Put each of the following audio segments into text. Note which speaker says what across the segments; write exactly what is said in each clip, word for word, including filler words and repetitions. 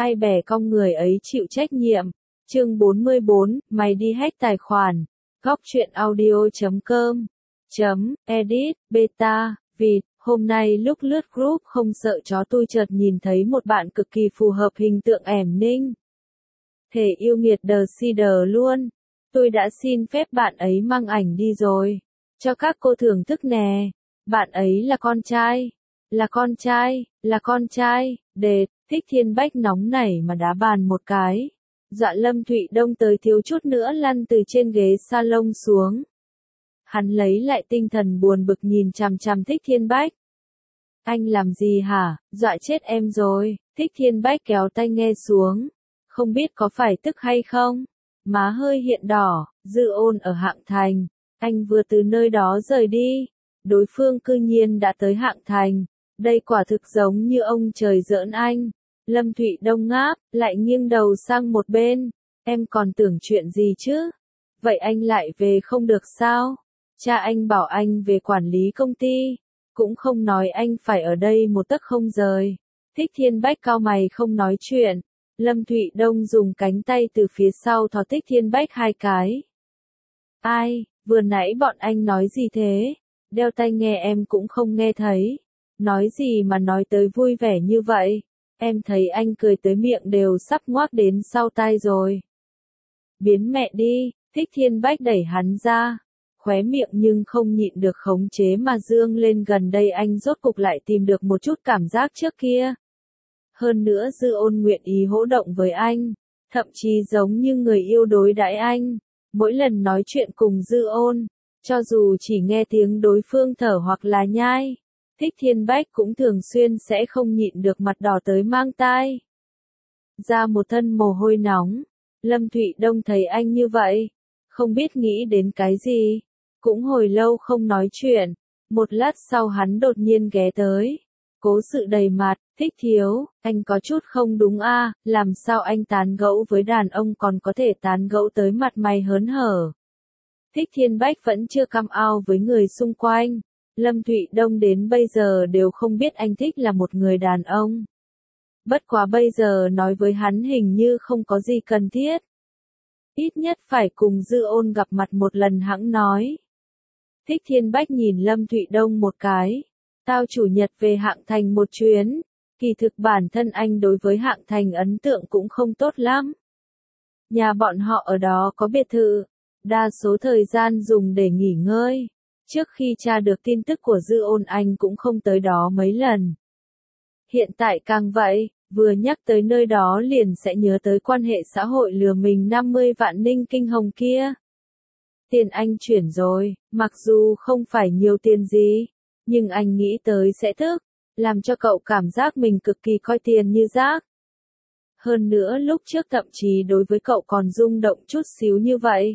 Speaker 1: ai bè cong người ấy chịu trách nhiệm. Chương bốn mươi bốn, mày đi hack tài khoản. Góc truyện audio chấm com chấm edit beta vịt. Hôm nay lúc lướt group không sợ chó tôi chợt nhìn thấy một bạn cực kỳ phù hợp hình tượng ẻm ninh. Thể yêu nghiệt đờ si đờ luôn. Tôi đã xin phép bạn ấy mang ảnh đi rồi. Cho các cô thưởng thức nè. Bạn ấy là con trai. Là con trai, là con trai. Đệt, Thích Thiên Bách nóng nảy mà đá bàn một cái. Dọa Lâm Thụy Đông tới thiếu chút nữa lăn từ trên ghế salon xuống. Hắn lấy lại tinh thần buồn bực nhìn chằm chằm Thích Thiên Bách. Anh làm gì hả, dọa chết em rồi. Thích Thiên Bách kéo tai nghe xuống. Không biết có phải tức hay không? Má hơi hiện đỏ. Dư Ôn ở Hạng Thành. Anh vừa từ nơi đó rời đi. Đối phương cư nhiên đã tới Hạng Thành. Đây quả thực giống như ông trời giỡn anh. Lâm Thụy Đông ngáp, lại nghiêng đầu sang một bên. Em còn tưởng chuyện gì chứ? Vậy anh lại về không được sao? Cha anh bảo anh về quản lý công ty. Cũng không nói anh phải ở đây một tấc không rời. Thích Thiên Bách cau mày không nói chuyện. Lâm Thụy Đông dùng cánh tay từ phía sau thò Thích Thiên Bách hai cái. Ai, vừa nãy bọn anh nói gì thế? Đeo tai nghe em cũng không nghe thấy. Nói gì mà nói tới vui vẻ như vậy? Em thấy anh cười tới miệng đều sắp ngoác đến sau tai rồi. Biến mẹ đi, Thích Thiên Bách đẩy hắn ra. Khóe miệng nhưng không nhịn được khống chế mà dương lên, gần đây anh rốt cục lại tìm được một chút cảm giác trước kia. Hơn nữa Dư Ôn nguyện ý hỗ động với anh. Thậm chí giống như người yêu đối đãi anh. Mỗi lần nói chuyện cùng Dư Ôn, cho dù chỉ nghe tiếng đối phương thở hoặc là nhai, Thích Thiên Bách cũng thường xuyên sẽ không nhịn được mặt đỏ tới mang tai. Ra một thân mồ hôi nóng. Lâm Thụy Đông thấy anh như vậy, không biết nghĩ đến cái gì. Cũng hồi lâu không nói chuyện. Một lát sau hắn đột nhiên ghé tới. Cố sự đầy mặt, Thích thiếu, anh có chút không đúng a, à, làm sao anh tán gẫu với đàn ông còn có thể tán gẫu tới mặt mày hớn hở. Thích Thiên Bách vẫn chưa cam ao với người xung quanh. Lâm Thụy Đông đến bây giờ đều không biết anh thích là một người đàn ông. Bất quá bây giờ nói với hắn hình như không có gì cần thiết. Ít nhất phải cùng Dư Ôn gặp mặt một lần hẵng nói. Thích Thiên Bách nhìn Lâm Thụy Đông một cái. Tao chủ nhật về Hạng Thành một chuyến. Kỳ thực bản thân anh đối với Hạng Thành ấn tượng cũng không tốt lắm. Nhà bọn họ ở đó có biệt thự. Đa số thời gian dùng để nghỉ ngơi. Trước khi tra được tin tức của Dư Ôn anh cũng không tới đó mấy lần. Hiện tại càng vậy, vừa nhắc tới nơi đó liền sẽ nhớ tới quan hệ xã hội lừa mình năm mươi vạn ninh kinh hồng kia. Tiền anh chuyển rồi, mặc dù không phải nhiều tiền gì, nhưng anh nghĩ tới sẽ thức, làm cho cậu cảm giác mình cực kỳ coi tiền như rác. Hơn nữa lúc trước thậm chí đối với cậu còn rung động chút xíu như vậy.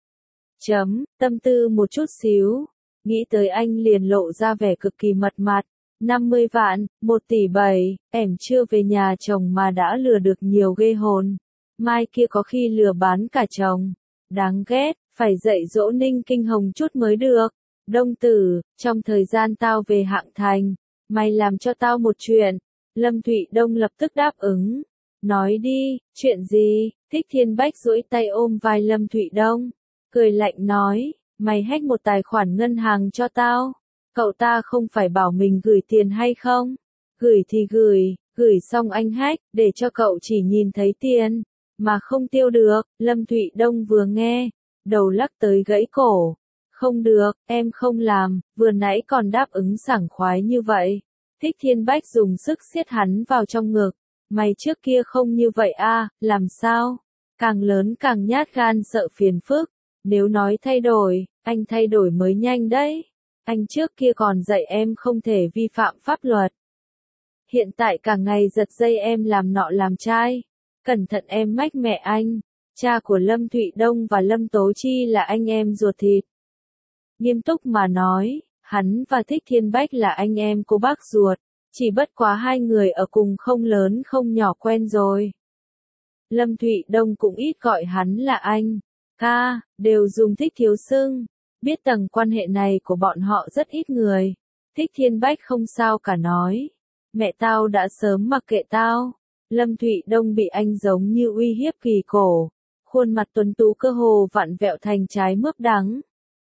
Speaker 1: Chấm, tâm tư một chút xíu. Nghĩ tới anh liền lộ ra vẻ cực kỳ mật mặt. năm mươi vạn, một tỷ bảy, em chưa về nhà chồng mà đã lừa được nhiều ghê hồn. Mai kia có khi lừa bán cả chồng. Đáng ghét, phải dạy dỗ Ninh Kinh Hồng chút mới được. Đông tử, trong thời gian tao về Hạng Thành, mày làm cho tao một chuyện. Lâm Thụy Đông lập tức đáp ứng. Nói đi, chuyện gì? Thích Thiên Bách duỗi tay ôm vai Lâm Thụy Đông. Cười lạnh nói, mày hack một tài khoản ngân hàng cho tao. Cậu ta không phải bảo mình gửi tiền hay không? Gửi thì gửi, gửi xong anh hack, để cho cậu chỉ nhìn thấy tiền, mà không tiêu được. Lâm Thụy Đông vừa nghe, đầu lắc tới gãy cổ. Không được, em không làm, vừa nãy còn đáp ứng sảng khoái như vậy. Thích Thiên Bách dùng sức siết hắn vào trong ngực. Mày trước kia không như vậy à, làm sao? Càng lớn càng nhát gan sợ phiền phức. Nếu nói thay đổi, anh thay đổi mới nhanh đấy. Anh trước kia còn dạy em không thể vi phạm pháp luật. Hiện tại cả ngày giật dây em làm nọ làm chai. Cẩn thận em mách mẹ anh. Cha của Lâm Thụy Đông và Lâm Tố Chi là anh em ruột thịt. Nghiêm túc mà nói, hắn và Thích Thiên Bách là anh em cô bác ruột. Chỉ bất quá hai người ở cùng không lớn không nhỏ quen rồi. Lâm Thụy Đông cũng ít gọi hắn là anh. Ca, đều dùng Thích thiếu xưng. Biết tầng quan hệ này của bọn họ rất ít người. Thích Thiên Bách không sao cả nói. Mẹ tao đã sớm mặc kệ tao. Lâm Thụy Đông bị anh giống như uy hiếp kỳ cổ, khuôn mặt tuấn tú cơ hồ vặn vẹo thành trái mướp đắng.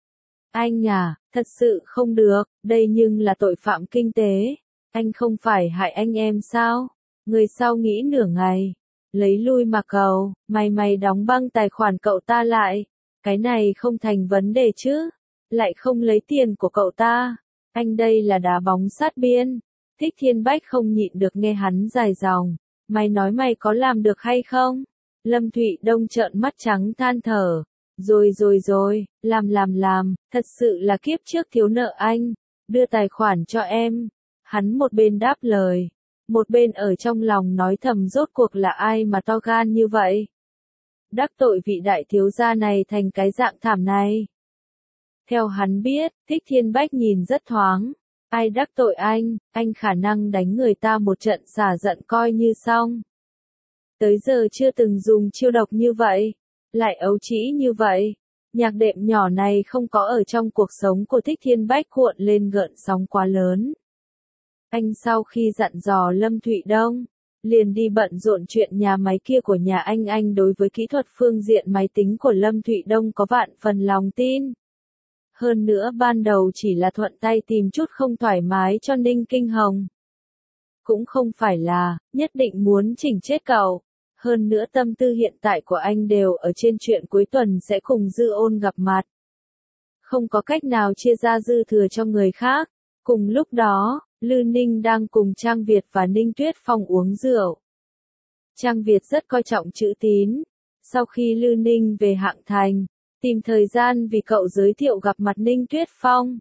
Speaker 1: Anh à, thật sự không được, đây nhưng là tội phạm kinh tế. Anh không phải hại anh em sao? Người sau nghĩ nửa ngày. Lấy lui mà cầu, mày mày đóng băng tài khoản cậu ta lại. Cái này không thành vấn đề chứ. Lại không lấy tiền của cậu ta. Anh đây là đá bóng sát biên. Thích Thiên Bách không nhịn được nghe hắn dài dòng. Mày nói mày có làm được hay không? Lâm Thụy Đông trợn mắt trắng than thở. Rồi rồi rồi, làm làm làm, thật sự là kiếp trước thiếu nợ anh. Đưa tài khoản cho em. Hắn một bên đáp lời. Một bên ở trong lòng nói thầm rốt cuộc là ai mà to gan như vậy. Đắc tội vị đại thiếu gia này thành cái dạng thảm này. Theo hắn biết, Thích Thiên Bách nhìn rất thoáng. Ai đắc tội anh, anh khả năng đánh người ta một trận xả giận coi như xong. Tới giờ chưa từng dùng chiêu độc như vậy, lại ấu trĩ như vậy. Nhạc đệm nhỏ này không có ở trong cuộc sống của Thích Thiên Bách cuộn lên gợn sóng quá lớn. Anh sau khi dặn dò Lâm Thụy Đông, liền đi bận rộn chuyện nhà máy kia của nhà anh. Anh đối với kỹ thuật phương diện máy tính của Lâm Thụy Đông có vạn phần lòng tin. Hơn nữa ban đầu chỉ là thuận tay tìm chút không thoải mái cho Ninh Kinh Hồng. Cũng không phải là, nhất định muốn chỉnh chết cậu. Hơn nữa tâm tư hiện tại của anh đều ở trên chuyện cuối tuần sẽ cùng Dư Ôn gặp mặt. Không có cách nào chia ra dư thừa cho người khác. Cùng lúc đó, Lư Ninh đang cùng Trang Việt và Ninh Tuyết Phong uống rượu. Trang Việt rất coi trọng chữ tín. Sau khi Lư Ninh về Hạng Thành, tìm thời gian vì cậu giới thiệu gặp mặt Ninh Tuyết Phong.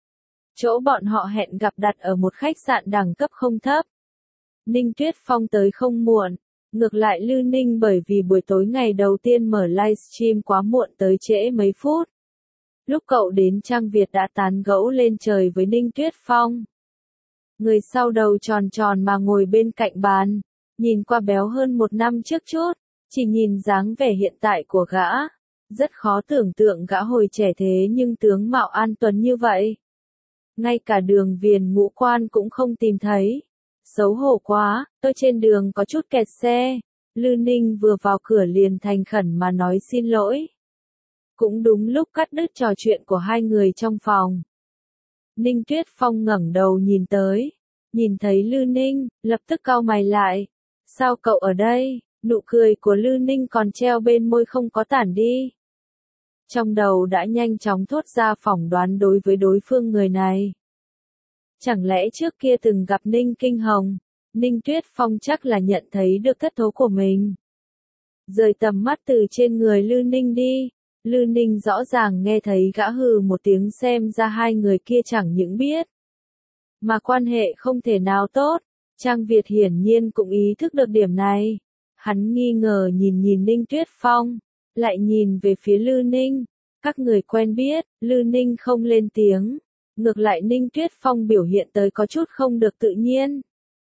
Speaker 1: Chỗ bọn họ hẹn gặp đặt ở một khách sạn đẳng cấp không thấp. Ninh Tuyết Phong tới không muộn. Ngược lại Lư Ninh bởi vì buổi tối ngày đầu tiên mở livestream quá muộn tới trễ mấy phút. Lúc cậu đến Trang Việt đã tán gẫu lên trời với Ninh Tuyết Phong. Người sau đầu tròn tròn mà ngồi bên cạnh bàn, nhìn qua béo hơn một năm trước chút, chỉ nhìn dáng vẻ hiện tại của gã. Rất khó tưởng tượng gã hồi trẻ thế nhưng tướng mạo an tuấn như vậy. Ngay cả đường viền ngũ quan cũng không tìm thấy. Xấu hổ quá, tôi trên đường có chút kẹt xe. Lư Ninh vừa vào cửa liền thành khẩn mà nói xin lỗi. Cũng đúng lúc cắt đứt trò chuyện của hai người trong phòng. Ninh Tuyết Phong ngẩng đầu nhìn tới. Nhìn thấy Lư Ninh, lập tức cau mày lại. Sao cậu ở đây? Nụ cười của Lư Ninh còn treo bên môi không có tản đi. Trong đầu đã nhanh chóng thốt ra phỏng đoán đối với đối phương người này. Chẳng lẽ trước kia từng gặp Ninh Kinh Hồng, Ninh Tuyết Phong chắc là nhận thấy được thất thố của mình. Rời tầm mắt từ trên người Lư Ninh đi, Lư Ninh rõ ràng nghe thấy gã hừ một tiếng xem ra hai người kia chẳng những biết. Mà quan hệ không thể nào tốt, Trang Việt hiển nhiên cũng ý thức được điểm này. Hắn nghi ngờ nhìn nhìn Ninh Tuyết Phong, lại nhìn về phía Lư Ninh. Các người quen biết, Lư Ninh không lên tiếng. Ngược lại Ninh Tuyết Phong biểu hiện tới có chút không được tự nhiên.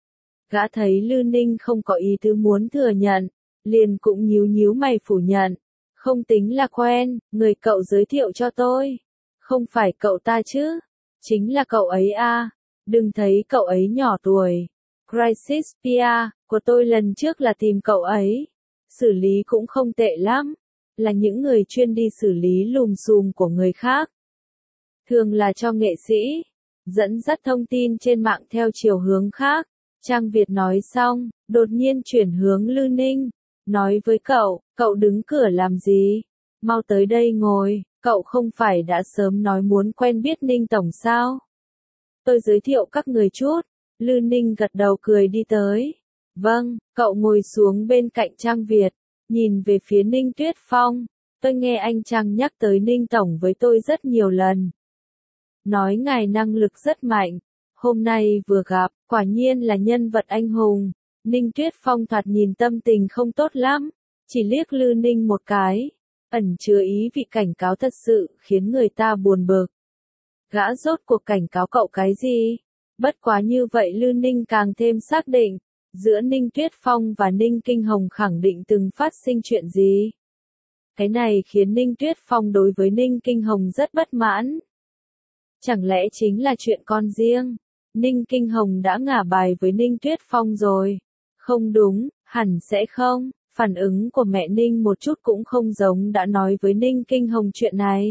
Speaker 1: Gã thấy Lư Ninh không có ý tứ muốn thừa nhận, liền cũng nhíu nhíu mày phủ nhận. Không tính là quen, người cậu giới thiệu cho tôi. Không phải cậu ta chứ, chính là cậu ấy à, đừng thấy cậu ấy nhỏ tuổi. Crisis Pia, của tôi lần trước là tìm cậu ấy. Xử lý cũng không tệ lắm, là những người chuyên đi xử lý lùm xùm của người khác. Thường là cho nghệ sĩ, dẫn dắt thông tin trên mạng theo chiều hướng khác. Trang Việt nói xong, đột nhiên chuyển hướng Lư Ninh. Nói với cậu, cậu đứng cửa làm gì? Mau tới đây ngồi, cậu không phải đã sớm nói muốn quen biết Ninh Tổng sao? Tôi giới thiệu các người chút. Lư Ninh gật đầu cười đi tới. Vâng, cậu ngồi xuống bên cạnh Trang Việt, nhìn về phía Ninh Tuyết Phong. Tôi nghe anh Trang nhắc tới Ninh Tổng với tôi rất nhiều lần. Nói ngài năng lực rất mạnh. Hôm nay vừa gặp, quả nhiên là nhân vật anh hùng. Ninh Tuyết Phong thoạt nhìn tâm tình không tốt lắm, chỉ liếc Lư Ninh một cái, ẩn chứa ý vị cảnh cáo thật sự, khiến người ta buồn bực. Gã rốt cuộc cảnh cáo cậu cái gì? Bất quá như vậy Lư Ninh càng thêm xác định, giữa Ninh Tuyết Phong và Ninh Kinh Hồng khẳng định từng phát sinh chuyện gì. Cái này khiến Ninh Tuyết Phong đối với Ninh Kinh Hồng rất bất mãn. Chẳng lẽ chính là chuyện con riêng? Ninh Kinh Hồng đã ngả bài với Ninh Tuyết Phong rồi. Không đúng, Hẳn sẽ không, phản ứng của mẹ Ninh một chút cũng không giống đã nói với Ninh Kinh Hồng chuyện này.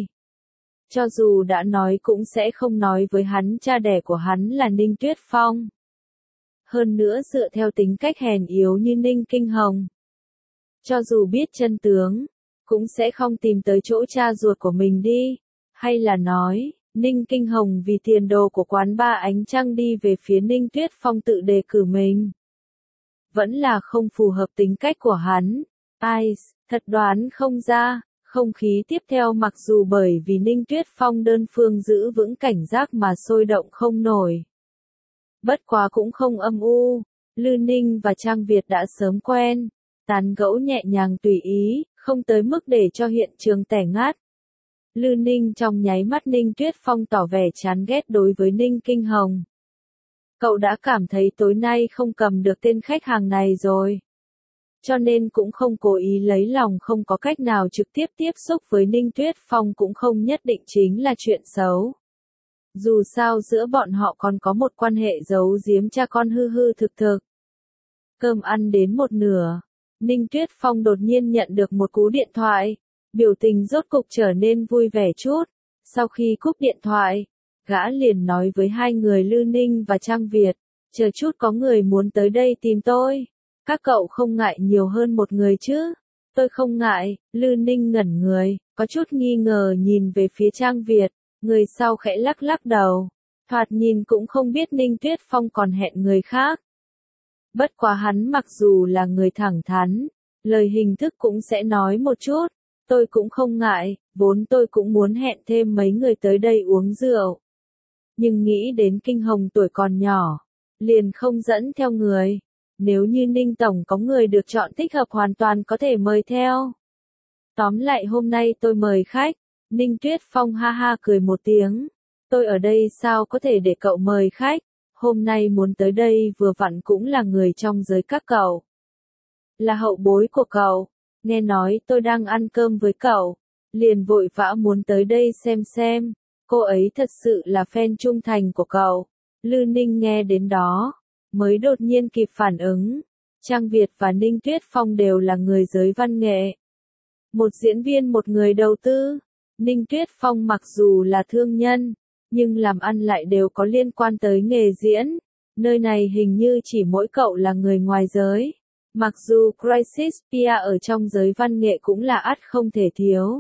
Speaker 1: Cho dù đã nói cũng sẽ không nói với hắn cha đẻ của hắn là Ninh Tuyết Phong. Hơn nữa dựa theo tính cách hèn yếu như Ninh Kinh Hồng. Cho dù biết chân tướng, cũng sẽ không tìm tới chỗ cha ruột của mình đi. Hay là nói, Ninh Kinh Hồng vì tiền đồ của quán ba ánh trăng đi về phía Ninh Tuyết Phong tự đề cử mình. Vẫn là không phù hợp tính cách của hắn. Ai, thật đoán không ra. Không khí tiếp theo mặc dù bởi vì Ninh Tuyết Phong đơn phương giữ vững cảnh giác mà sôi động không nổi. Bất quá cũng không âm u, Lư Ninh và Trang Việt đã sớm quen, tán gẫu nhẹ nhàng tùy ý, không tới mức để cho hiện trường tẻ ngát. Lư Ninh trong nháy mắt Ninh Tuyết Phong tỏ vẻ chán ghét đối với Ninh Kinh Hồng. Cậu đã cảm thấy tối nay không cầm được tên khách hàng này rồi. Cho nên cũng không cố ý lấy lòng, không có cách nào trực tiếp tiếp xúc với Ninh Tuyết Phong cũng không nhất định chính là chuyện xấu. Dù sao giữa bọn họ còn có một quan hệ giấu giếm cha con hư hư thực thực. Cơm ăn đến một nửa, Ninh Tuyết Phong đột nhiên nhận được một cú điện thoại, biểu tình rốt cục trở nên vui vẻ chút. Sau khi cúp điện thoại, gã liền nói với hai người Lư Ninh và Trang Việt, chờ chút có người muốn tới đây tìm tôi. Các cậu không ngại nhiều hơn một người chứ? Tôi không ngại, Lư Ninh ngẩn người, có chút nghi ngờ nhìn về phía Trang Việt, người sau khẽ lắc lắc đầu. Thoạt nhìn cũng không biết Ninh Tuyết Phong còn hẹn người khác. Bất quá hắn mặc dù là người thẳng thắn, lời hình thức cũng sẽ nói một chút. Tôi cũng không ngại, vốn tôi cũng muốn hẹn thêm mấy người tới đây uống rượu. Nhưng nghĩ đến Kinh Hồng tuổi còn nhỏ, liền không dẫn theo người. Nếu như Ninh Tổng có người được chọn thích hợp hoàn toàn có thể mời theo. Tóm lại hôm nay tôi mời khách. Ninh Tuyết Phong ha ha cười một tiếng. Tôi ở đây sao có thể để cậu mời khách. Hôm nay muốn tới đây vừa vặn cũng là người trong giới các cậu. Là hậu bối của cậu. Nghe nói tôi đang ăn cơm với cậu. Liền vội vã muốn tới đây xem xem. Cô ấy thật sự là fan trung thành của cậu. Lư Ninh nghe đến đó, mới đột nhiên kịp phản ứng. Trang Việt và Ninh Tuyết Phong đều là người giới văn nghệ. Một diễn viên một người đầu tư. Ninh Tuyết Phong mặc dù là thương nhân, nhưng làm ăn lại đều có liên quan tới nghề diễn. Nơi này hình như chỉ mỗi cậu là người ngoài giới. Mặc dù Crisis Pia ở trong giới văn nghệ cũng là ắt không thể thiếu.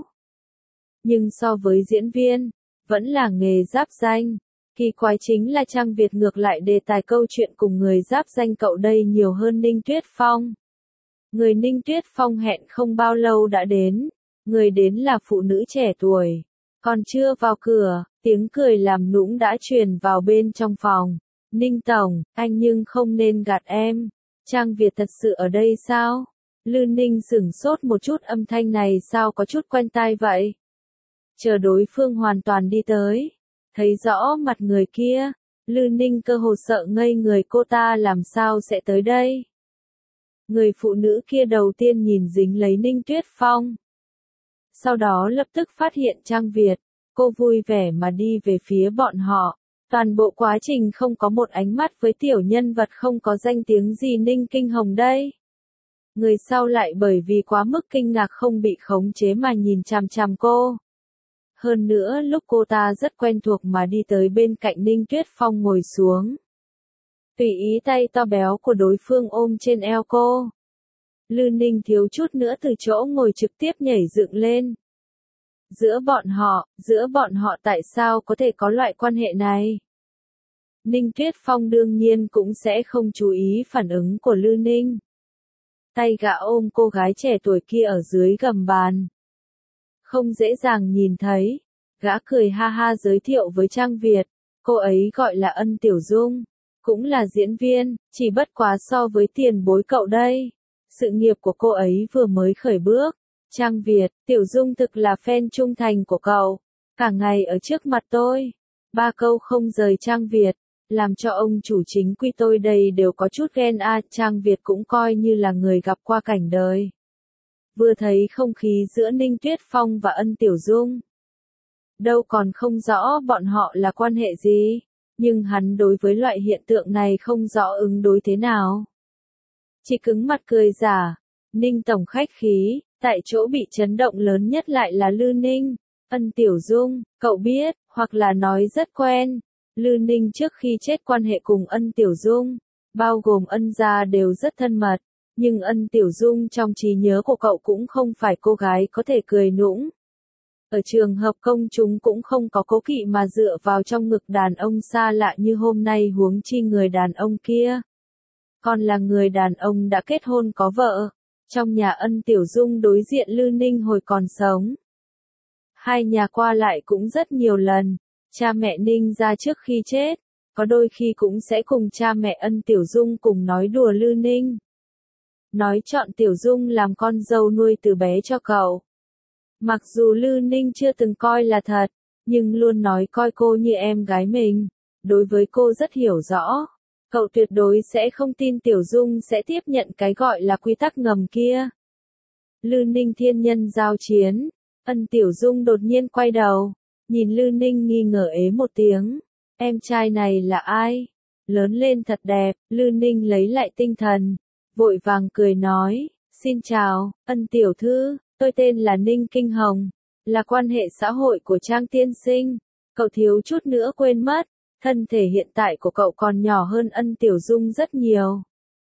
Speaker 1: Nhưng so với diễn viên, vẫn là nghề giáp danh. Kỳ quái chính là Trang Việt ngược lại đề tài câu chuyện cùng người giáp danh cậu đây nhiều hơn Ninh Tuyết Phong. Người Ninh Tuyết Phong hẹn không bao lâu đã đến. Người đến là phụ nữ trẻ tuổi. Còn chưa vào cửa, tiếng cười làm nũng đã truyền vào bên trong phòng. Ninh Tổng, anh nhưng không nên gạt em. Trang Việt thật sự ở đây sao? Lư Ninh sửng sốt một chút, âm thanh này sao có chút quen tai vậy? Chờ đối phương hoàn toàn đi tới. Thấy rõ mặt người kia, Lư Ninh cơ hồ sợ ngây người, cô ta làm sao sẽ tới đây? Người phụ nữ kia đầu tiên nhìn dính lấy Ninh Tuyết Phong. Sau đó lập tức phát hiện Trang Việt, cô vui vẻ mà đi về phía bọn họ. Toàn bộ quá trình không có một ánh mắt với tiểu nhân vật không có danh tiếng gì Ninh Kinh Hồng đây. Người sau lại bởi vì quá mức kinh ngạc không bị khống chế mà nhìn chằm chằm cô. Hơn nữa lúc cô ta rất quen thuộc mà đi tới bên cạnh Ninh Tuyết Phong ngồi xuống. Tùy ý tay to béo của đối phương ôm trên eo cô. Lư Ninh thiếu chút nữa từ chỗ ngồi trực tiếp nhảy dựng lên. Giữa bọn họ, giữa bọn họ tại sao có thể có loại quan hệ này? Ninh Tuyết Phong đương nhiên cũng sẽ không chú ý phản ứng của Lư Ninh. Tay gã ôm cô gái trẻ tuổi kia ở dưới gầm bàn. Không dễ dàng nhìn thấy. Gã cười ha ha giới thiệu với Trang Việt. Cô ấy gọi là Ân Tiểu Dung. Cũng là diễn viên, chỉ bất quá so với tiền bối cậu đây. Sự nghiệp của cô ấy vừa mới khởi bước. Trang Việt, Tiểu Dung thực là fan trung thành của cậu. Cả ngày ở trước mặt tôi. Ba câu không rời Trang Việt. Làm cho ông chủ chính quy tôi đây đều có chút ghen a. Trang Việt cũng coi như là người gặp qua cảnh đời. Vừa thấy không khí giữa Ninh Tuyết Phong và Ân Tiểu Dung. Đâu còn không rõ bọn họ là quan hệ gì. Nhưng hắn đối với loại hiện tượng này không rõ ứng đối thế nào. Chỉ cứng mặt cười giả. Ninh tổng khách khí, tại chỗ bị chấn động lớn nhất lại là Lư Ninh. Ân Tiểu Dung, cậu biết, hoặc là nói rất quen. Lư Ninh trước khi chết quan hệ cùng Ân Tiểu Dung, bao gồm Ân gia đều rất thân mật. Nhưng Ân Tiểu Dung trong trí nhớ của cậu cũng không phải cô gái có thể cười nũng. Ở trường hợp công chúng cũng không có cố kỵ mà dựa vào trong ngực đàn ông xa lạ như hôm nay, huống chi người đàn ông kia. Còn là người đàn ông đã kết hôn có vợ. Trong nhà Ân Tiểu Dung đối diện Lư Ninh hồi còn sống. Hai nhà qua lại cũng rất nhiều lần. Cha mẹ Ninh ra trước khi chết, có đôi khi cũng sẽ cùng cha mẹ Ân Tiểu Dung cùng nói đùa Lư Ninh. Nói chọn Tiểu Dung làm con dâu nuôi từ bé cho cậu. Mặc dù Lư Ninh chưa từng coi là thật, nhưng luôn nói coi cô như em gái mình. Đối với cô rất hiểu rõ. Cậu tuyệt đối sẽ không tin Tiểu Dung sẽ tiếp nhận cái gọi là quy tắc ngầm kia. Lư Ninh thiên nhân giao chiến. Ân Tiểu Dung đột nhiên quay đầu, nhìn Lư Ninh nghi ngờ ế một tiếng. Em trai này là ai? Lớn lên thật đẹp. Lư Ninh lấy lại tinh thần, vội vàng cười nói, xin chào, Ân tiểu thư, tôi tên là Ninh Kinh Hồng, là quan hệ xã hội của Trang tiên sinh. Cậu thiếu chút nữa quên mất, thân thể hiện tại của cậu còn nhỏ hơn Ân Tiểu Dung rất nhiều.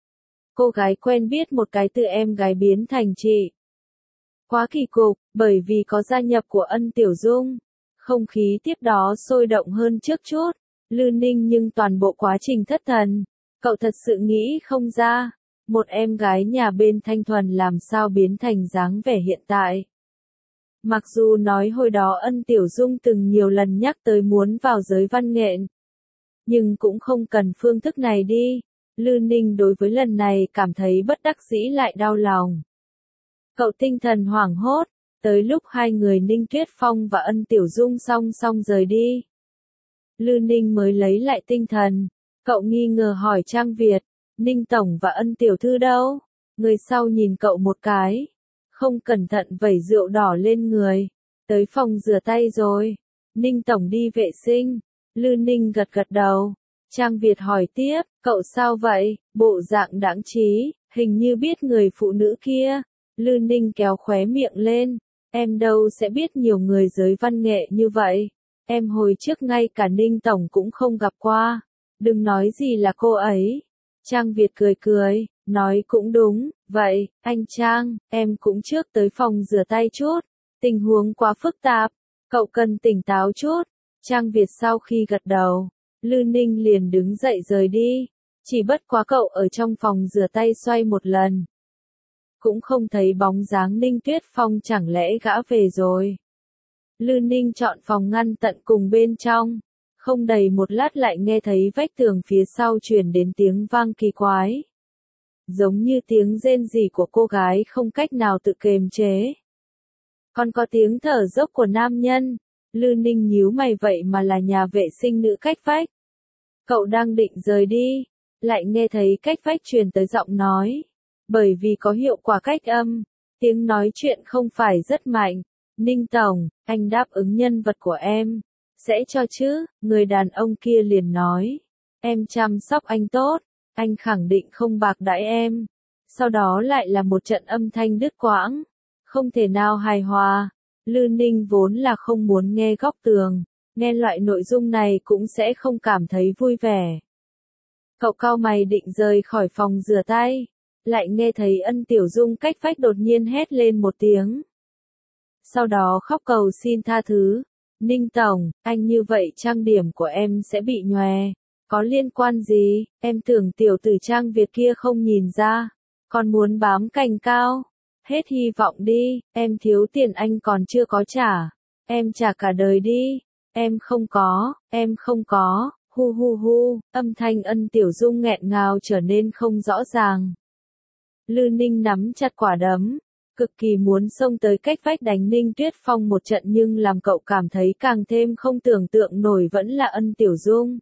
Speaker 1: Cô gái quen biết một cái từ em gái biến thành chị. Quá kỳ cục, bởi vì có gia nhập của Ân Tiểu Dung, không khí tiếp đó sôi động hơn trước chút. Lư Ninh nhưng toàn bộ quá trình thất thần. Cậu thật sự nghĩ không ra, một em gái nhà bên thanh thuần làm sao biến thành dáng vẻ hiện tại. Mặc dù nói hồi đó Ân Tiểu Dung từng nhiều lần nhắc tới muốn vào giới văn nghệ, nhưng cũng không cần phương thức này đi. Lư Ninh đối với lần này cảm thấy bất đắc dĩ lại đau lòng. Cậu tinh thần hoảng hốt, tới lúc hai người Ninh Tuyết Phong và Ân Tiểu Dung song song rời đi. Lư Ninh mới lấy lại tinh thần, cậu nghi ngờ hỏi Trang Việt, Ninh Tổng và Ân Tiểu Thư đâu? Người sau nhìn cậu một cái, không cẩn thận vẩy rượu đỏ lên người, tới phòng rửa tay rồi. Ninh Tổng đi vệ sinh. Lư Ninh gật gật đầu. Trang Việt hỏi tiếp, cậu sao vậy? Bộ dạng đãng trí, hình như biết người phụ nữ kia. Lư Ninh kéo khóe miệng lên, em đâu sẽ biết nhiều người giới văn nghệ như vậy. Em hồi trước ngay cả Ninh Tổng cũng không gặp qua. Đừng nói gì là cô ấy. Trang Việt cười cười, nói cũng đúng, vậy, anh Trang, em cũng trước tới phòng rửa tay chút. Tình huống quá phức tạp, cậu cần tỉnh táo chút. Trang Việt sau khi gật đầu, Lư Ninh liền đứng dậy rời đi. Chỉ bất quá cậu ở trong phòng rửa tay xoay một lần, cũng không thấy bóng dáng Ninh Tuyết Phong, chẳng lẽ gã về rồi. Lư Ninh chọn phòng ngăn tận cùng bên trong, không đầy một lát lại nghe thấy vách tường phía sau truyền đến tiếng vang kỳ quái. Giống như tiếng rên rỉ của cô gái không cách nào tự kiềm chế. Còn có tiếng thở dốc của nam nhân. Lư Ninh nhíu mày, vậy mà là nhà vệ sinh nữ cách vách. Cậu đang định rời đi, lại nghe thấy cách vách truyền tới giọng nói. Bởi vì có hiệu quả cách âm, tiếng nói chuyện không phải rất mạnh. Ninh Tổng, anh đáp ứng nhân vật của em. Sẽ cho chứ, người đàn ông kia liền nói. Em chăm sóc anh tốt, anh khẳng định không bạc đãi em. Sau đó lại là một trận âm thanh đứt quãng, không thể nào hài hòa. Lư Ninh vốn là không muốn nghe góc tường, nghe loại nội dung này cũng sẽ không cảm thấy vui vẻ. Cậu cau mày định rời khỏi phòng rửa tay, lại nghe thấy Ân Tiểu Dung cách vách đột nhiên hét lên một tiếng. Sau đó khóc cầu xin tha thứ. Ninh Tổng, anh như vậy trang điểm của em sẽ bị nhòe. Có liên quan gì, em tưởng tiểu tử Trang Việt kia không nhìn ra. Còn muốn bám cành cao. Hết hy vọng đi, em thiếu tiền anh còn chưa có trả. Em trả cả đời đi. Em không có, em không có, hu hu hu, âm thanh Ân Tiểu Dung nghẹn ngào trở nên không rõ ràng. Lư Ninh nắm chặt quả đấm, cực kỳ muốn xông tới cách vách đánh Ninh Tuyết Phong một trận, nhưng làm cậu cảm thấy càng thêm không tưởng tượng nổi vẫn là Ân Tiểu Dung.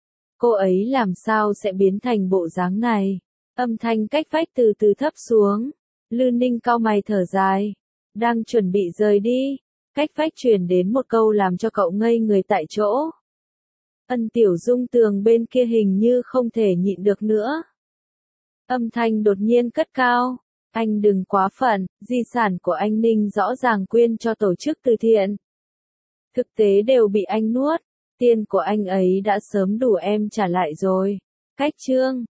Speaker 1: Cô ấy làm sao sẽ biến thành bộ dáng này? Âm thanh cách vách từ từ thấp xuống. Lư Ninh cau mày thở dài, đang chuẩn bị rời đi, cách vách truyền đến một câu làm cho cậu ngây người tại chỗ. Ân Tiểu Dung tường bên kia hình như không thể nhịn được nữa. Âm thanh đột nhiên cất cao. Anh đừng quá phận, di sản của anh Ninh rõ ràng quyên cho tổ chức từ thiện. Thực tế đều bị anh nuốt, tiền của anh ấy đã sớm đủ em trả lại rồi. Cách chương